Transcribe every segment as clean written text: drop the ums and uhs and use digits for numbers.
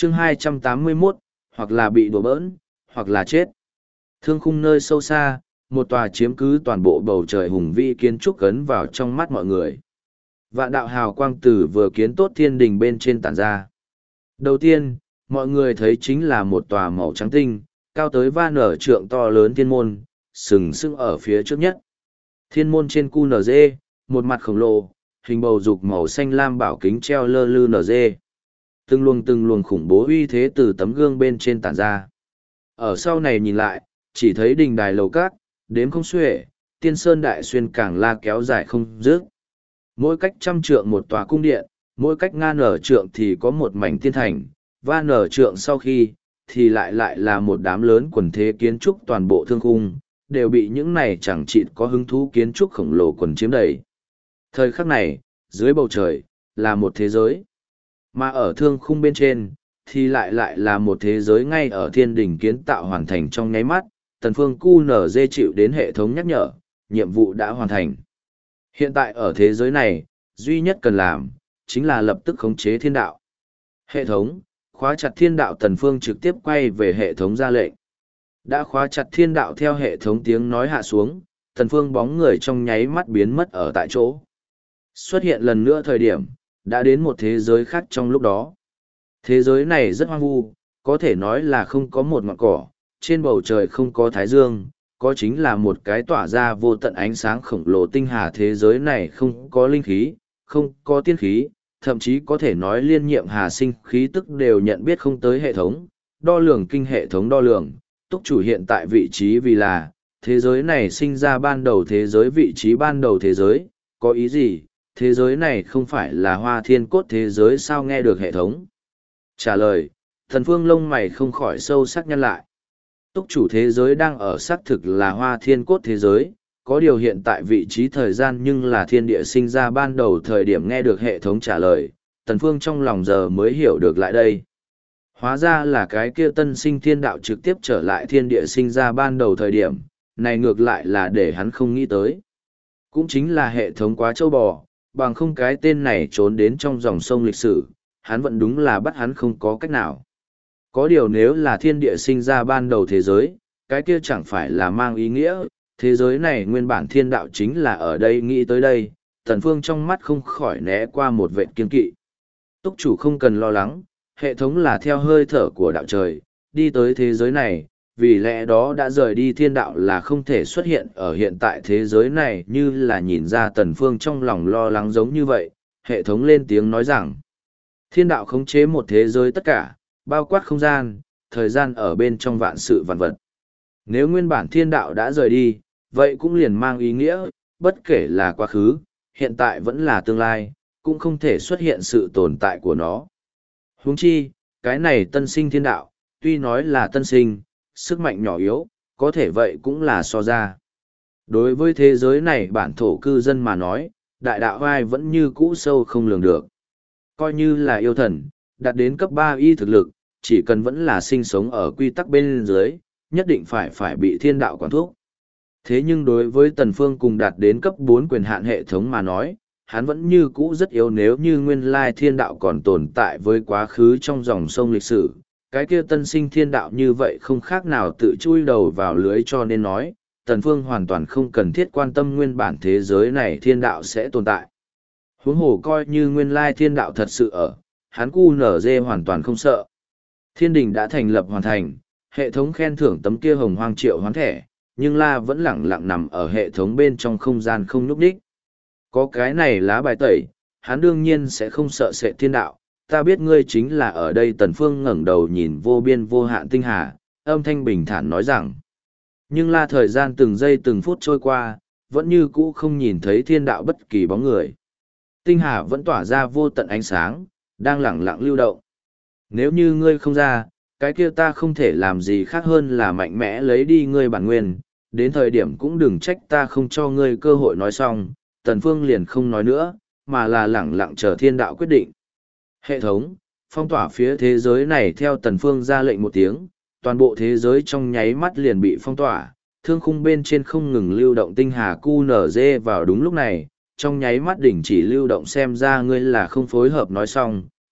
chương 281, hoặc là bị đùa bỡn, hoặc là chết. Thương khung nơi sâu xa, một tòa chiếm cứ toàn bộ bầu trời hùng vĩ kiến trúc ấn vào trong mắt mọi người. Vạn đạo hào quang tử vừa kiến tốt thiên đình bên trên tản ra. Đầu tiên, mọi người thấy chính là một tòa màu trắng tinh, cao tới va nở trượng to lớn thiên môn, sừng sững ở phía trước nhất. Thiên môn trên QNZ, một mặt khổng lồ, hình bầu dục màu xanh lam bảo kính treo lơ lư NG. Từng luồng khủng bố uy thế từ tấm gương bên trên tản ra. Ở sau này nhìn lại, chỉ thấy đình đài lầu cát, đếm không xuể, tiên sơn đại xuyên càng la kéo dài không dứt. Mỗi cách 100 trượng một tòa cung điện, mỗi cách ngang nở trượng thì có một mảnh tiên thành, và nở trượng sau khi, thì lại là một đám lớn quần thế kiến trúc toàn bộ thương khung, đều bị những này chẳng chịt có hứng thú kiến trúc khổng lồ quần chiếm đầy. Thời khắc này, dưới bầu trời, là một thế giới. Mà ở thương khung bên trên, thì lại là một thế giới ngay ở thiên đỉnh kiến tạo hoàn thành trong nháy mắt, Tần Phương QNZ chịu đến hệ thống nhắc nhở, nhiệm vụ đã hoàn thành. Hiện tại ở thế giới này, duy nhất cần làm, chính là lập tức khống chế thiên đạo. Hệ thống, khóa chặt thiên đạo. Tần Phương trực tiếp quay về hệ thống ra lệnh. Đã khóa chặt thiên đạo theo hệ thống tiếng nói hạ xuống, Tần Phương bóng người trong nháy mắt biến mất ở tại chỗ. Xuất hiện lần nữa thời điểm, đã đến một thế giới khác trong lúc đó. Thế giới này rất hoang vu, có thể nói là không có một ngọn cỏ, trên bầu trời không có thái dương, có chính là một cái tỏa ra vô tận ánh sáng khổng lồ tinh hà. Thế giới này không có linh khí, không có tiên khí, thậm chí có thể nói liên nhiệm hà sinh khí tức đều nhận biết không tới hệ thống, đo lường kinh hệ thống đo lường, túc chủ hiện tại vị trí vì là, thế giới này sinh ra ban đầu thế giới vị trí ban đầu thế giới, có ý gì, thế giới này không phải là hoa thiên cốt thế giới sao? Nghe được hệ thống trả lời, Thần Phương lông mày không khỏi sâu sắc nhăn lại. Túc chủ thế giới đang ở xác thực là hoa thiên cốt thế giới, có điều hiện tại vị trí thời gian nhưng là thiên địa sinh ra ban đầu thời điểm. Nghe được hệ thống trả lời, Tần Phương trong lòng giờ mới hiểu được lại đây. Hóa ra là cái kia tân sinh thiên đạo trực tiếp trở lại thiên địa sinh ra ban đầu thời điểm, này ngược lại là để hắn không nghĩ tới. Cũng chính là hệ thống quá trâu bò, bằng không cái tên này trốn đến trong dòng sông lịch sử, hắn vẫn đúng là bắt hắn không có cách nào. Có điều nếu là thiên địa sinh ra ban đầu thế giới, cái kia chẳng phải là mang ý nghĩa, thế giới này nguyên bản thiên đạo chính là ở đây. Nghĩ tới đây, Tần Phương trong mắt không khỏi né qua một vệt kiên kỵ. Túc chủ không cần lo lắng, hệ thống là theo hơi thở của đạo trời, đi tới thế giới này, vì lẽ đó đã rời đi thiên đạo là không thể xuất hiện ở hiện tại thế giới này. Như là nhìn ra Tần Phương trong lòng lo lắng giống như vậy, hệ thống lên tiếng nói rằng, thiên đạo khống chế một thế giới tất cả, bao quát không gian, thời gian ở bên trong vạn sự vạn vật. Nếu nguyên bản thiên đạo đã rời đi, vậy cũng liền mang ý nghĩa, bất kể là quá khứ, hiện tại vẫn là tương lai, cũng không thể xuất hiện sự tồn tại của nó. Huống chi, cái này tân sinh thiên đạo, tuy nói là tân sinh, sức mạnh nhỏ yếu, có thể vậy cũng là so ra. Đối với thế giới này bản thổ cư dân mà nói, đại đạo vai vẫn như cũ sâu không lường được. Coi như là yêu thần, đạt đến cấp 3 y thực lực, chỉ cần vẫn là sinh sống ở quy tắc bên dưới, nhất định phải bị thiên đạo quản thúc. Thế nhưng đối với Tần Phương cùng đạt đến cấp 4 quyền hạn hệ thống mà nói, hắn vẫn như cũ rất yếu. Nếu như nguyên lai thiên đạo còn tồn tại với quá khứ trong dòng sông lịch sử, cái kia tân sinh thiên đạo như vậy không khác nào tự chui đầu vào lưới. Cho nên nói, Tần Phương hoàn toàn không cần thiết quan tâm nguyên bản thế giới này thiên đạo sẽ tồn tại. Huống hồ coi như nguyên lai thiên đạo thật sự ở, hắn QNZ hoàn toàn không sợ. Thiên đình đã thành lập hoàn thành, hệ thống khen thưởng tấm kia hồng hoang triệu hoán thẻ, nhưng La vẫn lẳng lặng nằm ở hệ thống bên trong không gian không nhúc nhích. Có cái này lá bài tẩy, hắn đương nhiên sẽ không sợ sệt thiên đạo. Ta biết ngươi chính là ở đây. Tần Phương ngẩng đầu nhìn vô biên vô hạn tinh hà, âm thanh bình thản nói rằng. Nhưng La thời gian từng giây từng phút trôi qua, vẫn như cũ không nhìn thấy thiên đạo bất kỳ bóng người. Tinh hà vẫn tỏa ra vô tận ánh sáng, đang lẳng lặng lưu động. Nếu như ngươi không ra, cái kia ta không thể làm gì khác hơn là mạnh mẽ lấy đi ngươi bản nguyên, đến thời điểm cũng đừng trách ta không cho ngươi cơ hội. Nói xong, Tần Phương liền không nói nữa, mà là lẳng lặng chờ thiên đạo quyết định. Hệ thống, phong tỏa phía thế giới này. Theo Tần Phương ra lệnh một tiếng, toàn bộ thế giới trong nháy mắt liền bị phong tỏa, thương khung bên trên không ngừng lưu động tinh hà QNZ. Vào đúng lúc này, trong nháy mắt đỉnh chỉ lưu động. Xem ra ngươi là không phối hợp. Nói xong,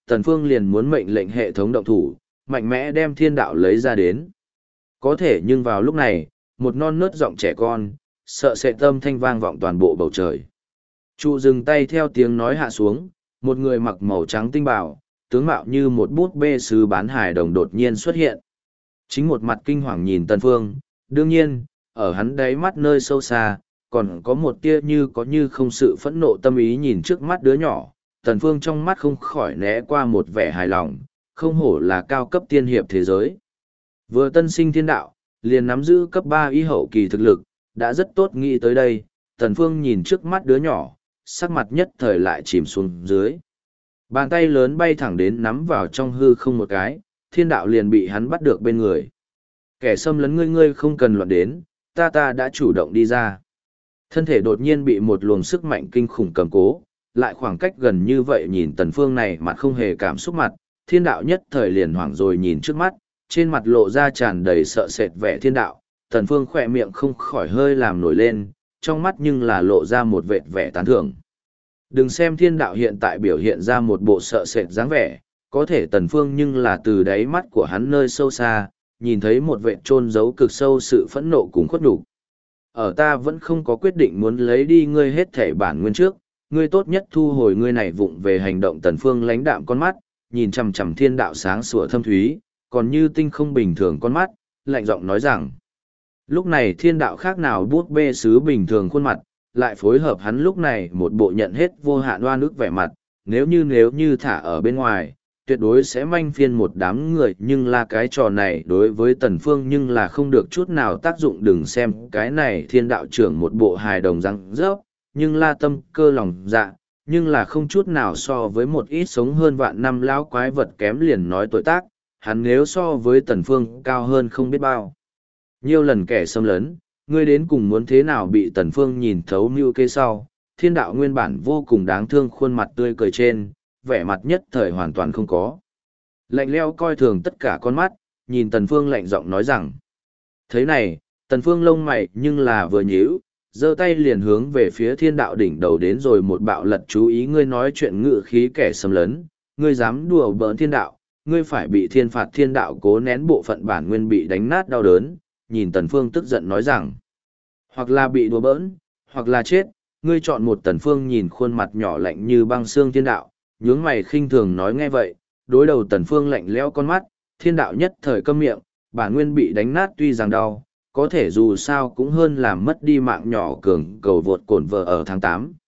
Tần Phương liền muốn mệnh lệnh hệ thống động thủ, mạnh mẽ đem thiên đạo lấy ra đến. Có thể nhưng vào lúc này, một non nớt giọng trẻ con, sợ sệt tâm thanh vang vọng toàn bộ bầu trời. Trụ dừng tay theo tiếng nói hạ xuống, một người mặc màu trắng tinh bào, tướng mạo như một bút bê sứ bán hài đồng đột nhiên xuất hiện. Chính một mặt kinh hoàng nhìn Tần Phương, đương nhiên, ở hắn đáy mắt nơi sâu xa, còn có một tia như có như không sự phẫn nộ tâm ý nhìn trước mắt đứa nhỏ. Tần Phương trong mắt không khỏi né qua một vẻ hài lòng, không hổ là cao cấp tiên hiệp thế giới. Vừa tân sinh thiên đạo, liền nắm giữ cấp 3 y hậu kỳ thực lực, đã rất tốt nghĩ tới đây. Tần Phương nhìn trước mắt đứa nhỏ, sắc mặt nhất thời lại chìm xuống dưới. Bàn tay lớn bay thẳng đến nắm vào trong hư không một cái, thiên đạo liền bị hắn bắt được bên người. Kẻ xâm lấn ngươi không cần loạn đến, ta đã chủ động đi ra. Thân thể đột nhiên bị một luồng sức mạnh kinh khủng cầm cố, lại khoảng cách gần như vậy nhìn Tần Phương này mặt không hề cảm xúc mặt, thiên đạo nhất thời liền hoảng rồi nhìn trước mắt, trên mặt lộ ra tràn đầy sợ sệt vẻ thiên đạo, Tần Phương khỏe miệng không khỏi hơi làm nổi lên, trong mắt nhưng là lộ ra một vệt vẻ tán thưởng. Đừng xem thiên đạo hiện tại biểu hiện ra một bộ sợ sệt dáng vẻ, có thể Tần Phương nhưng là từ đáy mắt của hắn nơi sâu xa, nhìn thấy một vệt chôn giấu cực sâu sự phẫn nộ cùng khuất nhục. Ở ta vẫn không có quyết định muốn lấy đi ngươi hết thể bản nguyên trước, ngươi tốt nhất thu hồi ngươi này vụng về hành động. Tần Phương lãnh đạm con mắt, nhìn chằm chằm thiên đạo sáng sủa thâm thúy, còn như tinh không bình thường con mắt, lạnh giọng nói rằng. Lúc này thiên đạo khác nào bút bê sứ bình thường khuôn mặt, lại phối hợp hắn lúc này một bộ nhận hết vô hạn oan ức vẻ mặt, nếu như thả ở bên ngoài, tuyệt đối sẽ manh phiên một đám người, nhưng là cái trò này đối với Tần Phương nhưng là không được chút nào tác dụng. Đừng xem cái này thiên đạo trưởng một bộ hài đồng răng rớp, nhưng la tâm cơ lòng dạ, nhưng là không chút nào so với một ít sống hơn vạn năm lão quái vật kém, liền nói tuổi tác, hắn nếu so với Tần Phương cao hơn không biết bao nhiều lần kẻ xâm lấn, ngươi đến cùng muốn thế nào. Bị Tần Phương nhìn thấu mưu kế sau, thiên đạo nguyên bản vô cùng đáng thương khuôn mặt tươi cười trên, vẻ mặt nhất thời hoàn toàn không có. Lạnh lẽo coi thường tất cả con mắt, nhìn Tần Phương lạnh giọng nói rằng. Thế này, Tần Phương lông mày nhưng là vừa nhíu, giơ tay liền hướng về phía thiên đạo đỉnh đầu đến rồi một bạo lật. Chú ý ngươi nói chuyện ngự khí kẻ xâm lấn, ngươi dám đùa bỡn thiên đạo, ngươi phải bị thiên phạt. Thiên đạo cố nén bộ phận bản nguyên bị đánh nát đau đớn, nhìn Tần Phương tức giận nói rằng. Hoặc là bị đùa bỡn, hoặc là chết, ngươi chọn một. Tần Phương nhìn khuôn mặt nhỏ lạnh như băng xương thiên đạo, nhướng mày khinh thường nói. Nghe vậy, đối đầu Tần Phương lạnh lẽo con mắt, thiên đạo nhất thời câm miệng. Bản nguyên bị đánh nát tuy rằng đau, có thể dù sao cũng hơn làm mất đi mạng nhỏ. Cường cầu vượt cổn vợ ở tháng 8,